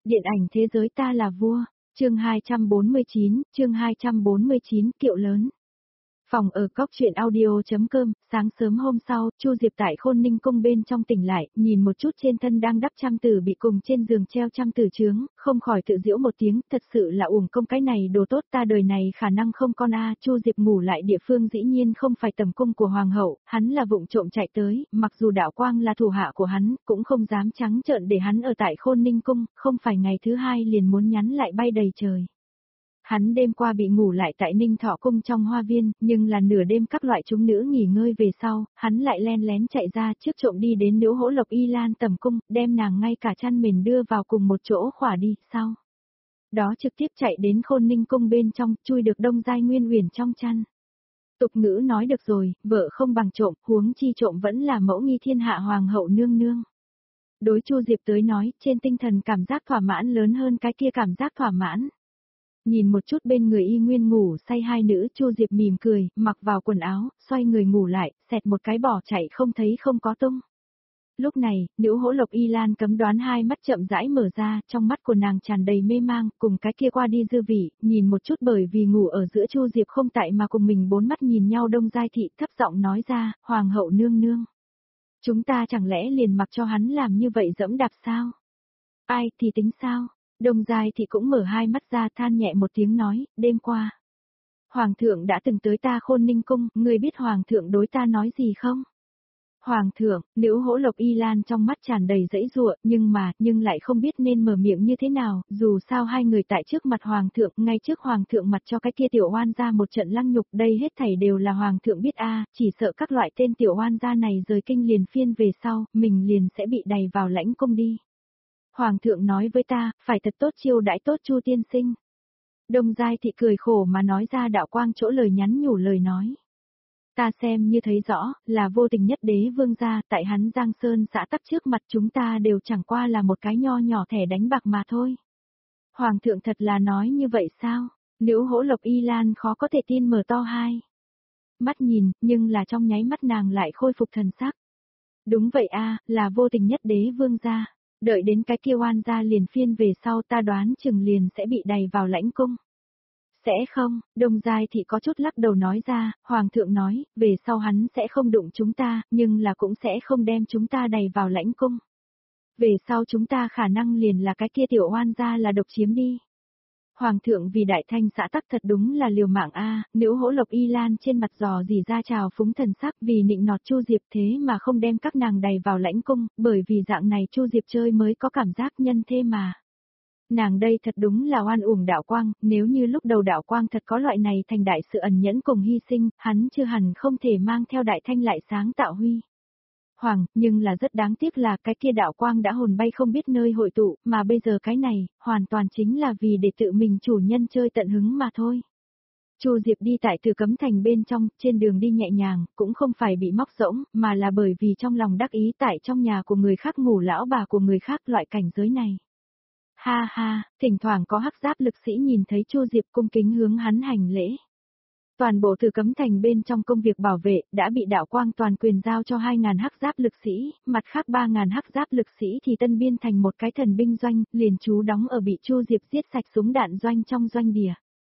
Điện ảnh thế giới ta là vua, chương 249, kiệu lớn. Phòng ở cóc truyện audio.com, sáng sớm hôm sau, Chu Diệp tại Khôn Ninh cung bên trong tỉnh lại, nhìn một chút trên thân đang đắp trăm tử bị cùng trên giường treo trăm tử chướng, không khỏi tự giễu một tiếng, thật sự là uổng công cái này đồ tốt ta đời này khả năng không con a. Chu Diệp ngủ lại địa phương dĩ nhiên không phải tầm cung của hoàng hậu, hắn là vụng trộm chạy tới, mặc dù Đạo Quang là thủ hạ của hắn, cũng không dám trắng trợn để hắn ở tại Khôn Ninh cung, không phải ngày thứ hai liền muốn nhắn lại bay đầy trời. Hắn đêm qua bị ngủ lại tại Ninh Thọ cung trong hoa viên, nhưng là nửa đêm các loại chúng nữ nghỉ ngơi về sau, hắn lại len lén chạy ra trước trộm đi đến Nữ Hỗ Lộc Y Lan tầm cung, đem nàng ngay cả chăn mền đưa vào cùng một chỗ khỏa đi, sau đó trực tiếp chạy đến Khôn Ninh cung bên trong, chui được Đông Giai Nguyên Uyển trong chăn. Tục ngữ nói được rồi, vợ không bằng trộm, huống chi trộm vẫn là mẫu nghi thiên hạ hoàng hậu nương nương. Đối Chu Diệp tới nói, trên tinh thần cảm giác thỏa mãn lớn hơn cái kia cảm giác thỏa mãn. Nhìn một chút bên người y nguyên ngủ say hai nữ, Chu Diệp mỉm cười, mặc vào quần áo, xoay người ngủ lại, xẹt một cái bỏ chạy không thấy không có tung. Lúc này, Nữ Hỗ Lộc Y Lan cấm đoán hai mắt chậm rãi mở ra, trong mắt của nàng tràn đầy mê mang, cùng cái kia qua đi dư vị, nhìn một chút bởi vì ngủ ở giữa Chu Diệp không tại mà cùng mình bốn mắt nhìn nhau. Đông Giai thị thấp giọng nói ra, hoàng hậu nương nương. Chúng ta chẳng lẽ liền mặc cho hắn làm như vậy dẫm đạp sao? Ai thì tính sao? Đông Giai thì cũng mở hai mắt ra than nhẹ một tiếng nói, đêm qua. Hoàng thượng đã từng tới ta Khôn Ninh cung, ngươi biết Hoàng thượng đối ta nói gì không? Hoàng thượng, Nữ Hỗ Lộc Y Lan trong mắt tràn đầy dãy dụa, nhưng lại không biết nên mở miệng như thế nào, dù sao hai người tại trước mặt Hoàng thượng, ngay trước Hoàng thượng mặt cho cái kia tiểu oan gia một trận lăng nhục, đây hết thảy đều là Hoàng thượng biết a, chỉ sợ các loại tên tiểu oan gia này rời kinh liền phiên về sau, mình liền sẽ bị đày vào lãnh cung đi. Hoàng thượng nói với ta, phải thật tốt chiêu đãi tốt Chu tiên sinh. Đông Giai thị cười khổ mà nói ra Đạo Quang chỗ lời nhắn nhủ lời nói. Ta xem như thấy rõ, là vô tình nhất đế vương gia, tại hắn Giang Sơn xã tắc trước mặt chúng ta đều chẳng qua là một cái nho nhỏ thẻ đánh bạc mà thôi. Hoàng thượng thật là nói như vậy sao? Nữ Hỗ Lộc Y Lan khó có thể tin mở to hai mắt nhìn, nhưng là trong nháy mắt nàng lại khôi phục thần sắc. Đúng vậy a, là vô tình nhất đế vương gia. Đợi đến cái kia oan gia liền phiên về sau ta đoán chừng liền sẽ bị đày vào lãnh cung. Sẽ không, Đông Giai thị có chút lắc đầu nói ra, Hoàng thượng nói, về sau hắn sẽ không đụng chúng ta, nhưng là cũng sẽ không đem chúng ta đày vào lãnh cung. Về sau chúng ta khả năng liền là cái kia tiểu oan gia là độc chiếm đi. Hoàng thượng vì đại thanh xã tắc thật đúng là liều mạng a. Nữ Hỗ Lộc Y Lan trên mặt giò dỉ ra trào phúng thần sắc vì nịnh nọt Chu Diệp thế mà không đem các nàng đày vào lãnh cung, bởi vì dạng này Chu Diệp chơi mới có cảm giác nhân thế mà. Nàng đây thật đúng là oan uổng Đạo Quang, nếu như lúc đầu Đạo Quang thật có loại này thành đại sự ẩn nhẫn cùng hy sinh, hắn chưa hẳn không thể mang theo đại thanh lại sáng tạo huy. Hoàng, nhưng là rất đáng tiếc là cái kia Đạo Quang đã hồn bay không biết nơi hội tụ, mà bây giờ cái này, hoàn toàn chính là vì để tự mình chủ nhân chơi tận hứng mà thôi. Chu Diệp đi tại Từ Cấm Thành bên trong, trên đường đi nhẹ nhàng, cũng không phải bị móc rỗng, mà là bởi vì trong lòng đắc ý tại trong nhà của người khác ngủ lão bà của người khác loại cảnh giới này. Ha ha, thỉnh thoảng có hắc giáp lực sĩ nhìn thấy Chu Diệp cung kính hướng hắn hành lễ. Toàn bộ Từ Cấm Thành bên trong công việc bảo vệ đã bị Đạo Quang toàn quyền giao cho 2.000 hắc giáp lực sĩ, mặt khác 3.000 hắc giáp lực sĩ thì tân biên thành một cái thần binh doanh, liền trú đóng ở bị Chu Diệp giết sạch súng đạn doanh trong doanh địa.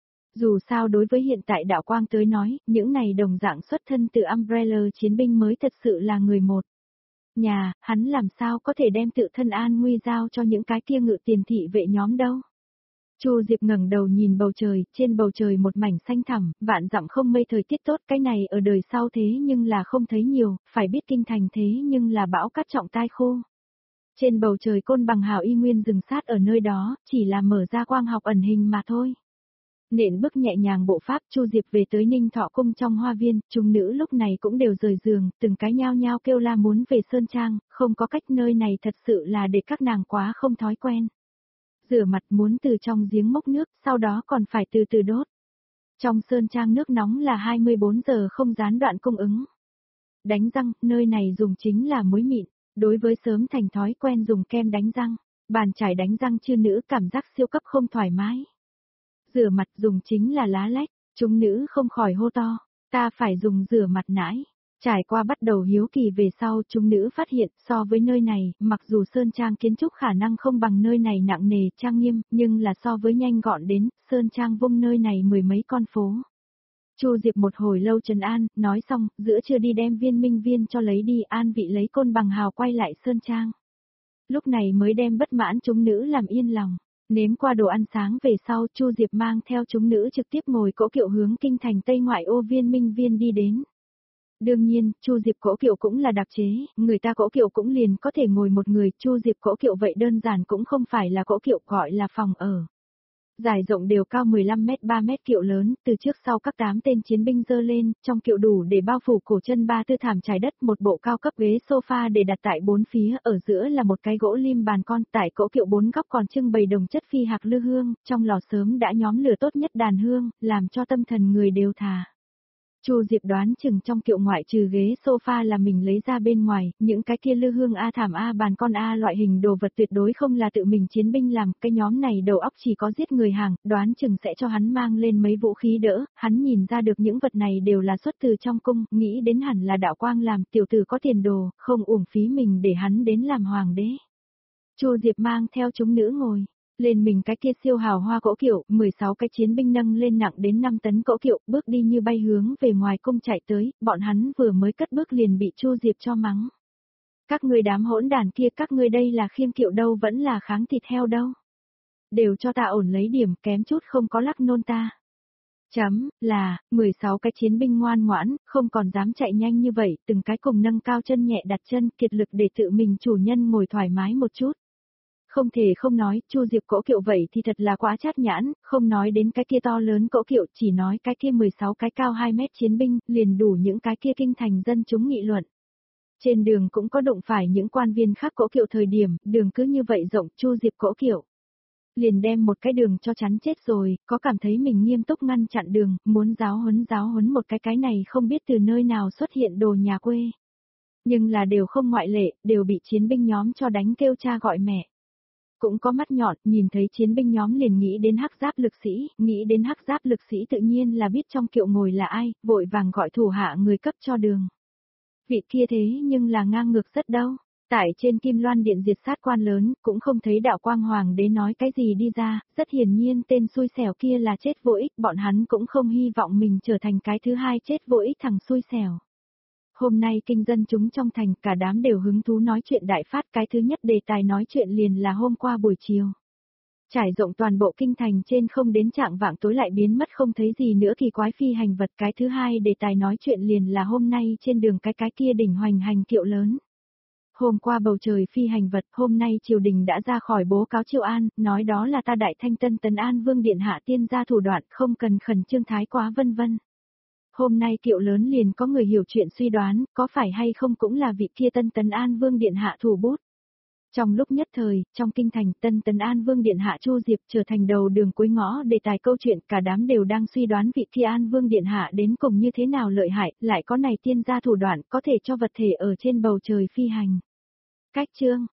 Dù sao đối với hiện tại Đạo Quang tới nói, những này đồng dạng xuất thân từ Umbrella chiến binh mới thật sự là người một nhà, hắn làm sao có thể đem tự thân an nguy giao cho những cái kia ngự tiền thị vệ nhóm đâu. Chu Diệp ngẩng đầu nhìn bầu trời, trên bầu trời một mảnh xanh thẳm, vạn dặm không mây thời tiết tốt, cái này ở đời sau thế nhưng là không thấy nhiều, phải biết kinh thành thế nhưng là bão cát trọng tai khô. Trên bầu trời Côn Bằng Hào y nguyên dừng sát ở nơi đó, chỉ là mở ra quang học ẩn hình mà thôi. Nện bước nhẹ nhàng bộ pháp, Chu Diệp về tới Ninh Thọ cung trong hoa viên, chúng nữ lúc này cũng đều rời giường, từng cái nhao nhao kêu la muốn về sơn trang, không có cách, nơi này thật sự là để các nàng quá không thói quen. Rửa mặt muốn từ trong giếng mốc nước, sau đó còn phải từ từ đốt. Trong sơn trang nước nóng là 24 giờ không gián đoạn cung ứng. Đánh răng, nơi này dùng chính là muối mịn, đối với sớm thành thói quen dùng kem đánh răng, bàn chải đánh răng chư nữ cảm giác siêu cấp không thoải mái. Rửa mặt dùng chính là lá lách, chúng nữ không khỏi hô to, ta phải dùng rửa mặt nãi. Trải qua bắt đầu hiếu kỳ về sau, chúng nữ phát hiện so với nơi này, mặc dù Sơn Trang kiến trúc khả năng không bằng nơi này nặng nề, trang nghiêm, nhưng là so với nhanh gọn đến, Sơn Trang vung nơi này mười mấy con phố. Chu Diệp một hồi lâu trấn an, nói xong, giữa trưa đi đem viên minh viên cho lấy đi, an vị lấy côn bằng hào quay lại Sơn Trang. Lúc này mới đem bất mãn chúng nữ làm yên lòng. Nếm qua đồ ăn sáng về sau, Chu Diệp mang theo chúng nữ trực tiếp ngồi cỗ kiệu hướng kinh thành Tây ngoại ô viên minh viên đi đến. Đương nhiên, Chu Diệp cỗ kiệu cũng là đặc chế, người ta cỗ kiệu cũng liền có thể ngồi một người, Chu Diệp cỗ kiệu vậy đơn giản cũng không phải là cỗ kiệu, gọi là phòng ở. Dài rộng đều cao 15 mét 3 mét, kiệu lớn, từ trước sau các 8 tên chiến binh dơ lên, trong kiệu đủ để bao phủ cổ chân 3 tư thảm trải đất, một bộ cao cấp ghế sofa để đặt tại bốn phía, ở giữa là một cái gỗ lim bàn con, tại cỗ kiệu bốn góc còn trưng bày đồng chất phi hạc lư hương, trong lò sớm đã nhóm lửa tốt nhất đàn hương, làm cho tâm thần người đều thà. Chu Diệp đoán chừng trong kiệu ngoại trừ ghế sofa là mình lấy ra bên ngoài, những cái kia lư hương A thảm A bàn con A loại hình đồ vật tuyệt đối không là tự mình chiến binh làm, cái nhóm này đầu óc chỉ có giết người hàng, đoán chừng sẽ cho hắn mang lên mấy vũ khí đỡ, hắn nhìn ra được những vật này đều là xuất từ trong cung, nghĩ đến hẳn là đạo quang làm, tiểu tử có tiền đồ, không uổng phí mình để hắn đến làm hoàng đế. Chu Diệp mang theo chúng nữ ngồi. Lên mình cái kia siêu hào hoa cỗ kiệu, 16 cái chiến binh nâng lên nặng đến 5 tấn cỗ kiệu, bước đi như bay hướng về ngoài cung chạy tới, bọn hắn vừa mới cất bước liền bị Chu Diệp cho mắng. Các ngươi đám hỗn đàn kia, các ngươi đây là khiêm kiệu đâu vẫn là kháng thịt heo đâu. Đều cho ta ổn lấy điểm, kém chút không có lắc nôn ta. Chấm, là, 16 cái chiến binh ngoan ngoãn, không còn dám chạy nhanh như vậy, từng cái cùng nâng cao chân nhẹ đặt chân, kiệt lực để tự mình chủ nhân ngồi thoải mái một chút. Không thể không nói, Chu Diệp cỗ kiệu vậy thì thật là quá chát nhãn, không nói đến cái kia to lớn cỗ kiệu, chỉ nói cái kia 16 cái cao 2 mét chiến binh, liền đủ những cái kia kinh thành dân chúng nghị luận. Trên đường cũng có đụng phải những quan viên khác cỗ kiệu thời điểm, đường cứ như vậy rộng, Chu Diệp cỗ kiệu. Liền đem một cái đường cho chắn chết rồi, có cảm thấy mình nghiêm túc ngăn chặn đường, muốn giáo huấn một cái này không biết từ nơi nào xuất hiện đồ nhà quê. Nhưng là đều không ngoại lệ, đều bị chiến binh nhóm cho đánh kêu cha gọi mẹ. Cũng có mắt nhọn, nhìn thấy chiến binh nhóm liền nghĩ đến hắc giáp lực sĩ, nghĩ đến hắc giáp lực sĩ tự nhiên là biết trong kiệu ngồi là ai, vội vàng gọi thủ hạ người cấp cho đường. Vị kia thế nhưng là ngang ngược rất đâu, tại trên Kim Loan Điện diệt sát quan lớn, cũng không thấy đạo quang hoàng đế nói cái gì đi ra, rất hiển nhiên tên xui xẻo kia là chết vô ích, bọn hắn cũng không hy vọng mình trở thành cái thứ hai chết vô ích thằng xui xẻo. Hôm nay kinh dân chúng trong thành cả đám đều hứng thú nói chuyện đại phát, cái thứ nhất đề tài nói chuyện liền là hôm qua buổi chiều. Trải rộng toàn bộ kinh thành trên không đến trạng vạng tối lại biến mất không thấy gì nữa kỳ quái phi hành vật, cái thứ hai đề tài nói chuyện liền là hôm nay trên đường cái kia đỉnh hoành hành kiệu lớn. Hôm qua bầu trời phi hành vật, hôm nay triều đình đã ra khỏi bố cáo Triệu An, nói đó là ta Đại Thanh Tân Tấn An Vương Điện Hạ tiên gia thủ đoạn, không cần khẩn trương thái quá vân vân. Hôm nay kiệu lớn liền có người hiểu chuyện suy đoán, có phải hay không cũng là vị kia Tân Tấn An Vương Điện Hạ thủ bút. Trong lúc nhất thời, trong kinh thành Tân Tấn An Vương Điện Hạ Chu Diệp trở thành đầu đường cuối ngõ đề tài câu chuyện, cả đám đều đang suy đoán vị kia An Vương Điện Hạ đến cùng như thế nào lợi hại, lại có này tiên gia thủ đoạn có thể cho vật thể ở trên bầu trời phi hành. Cách chương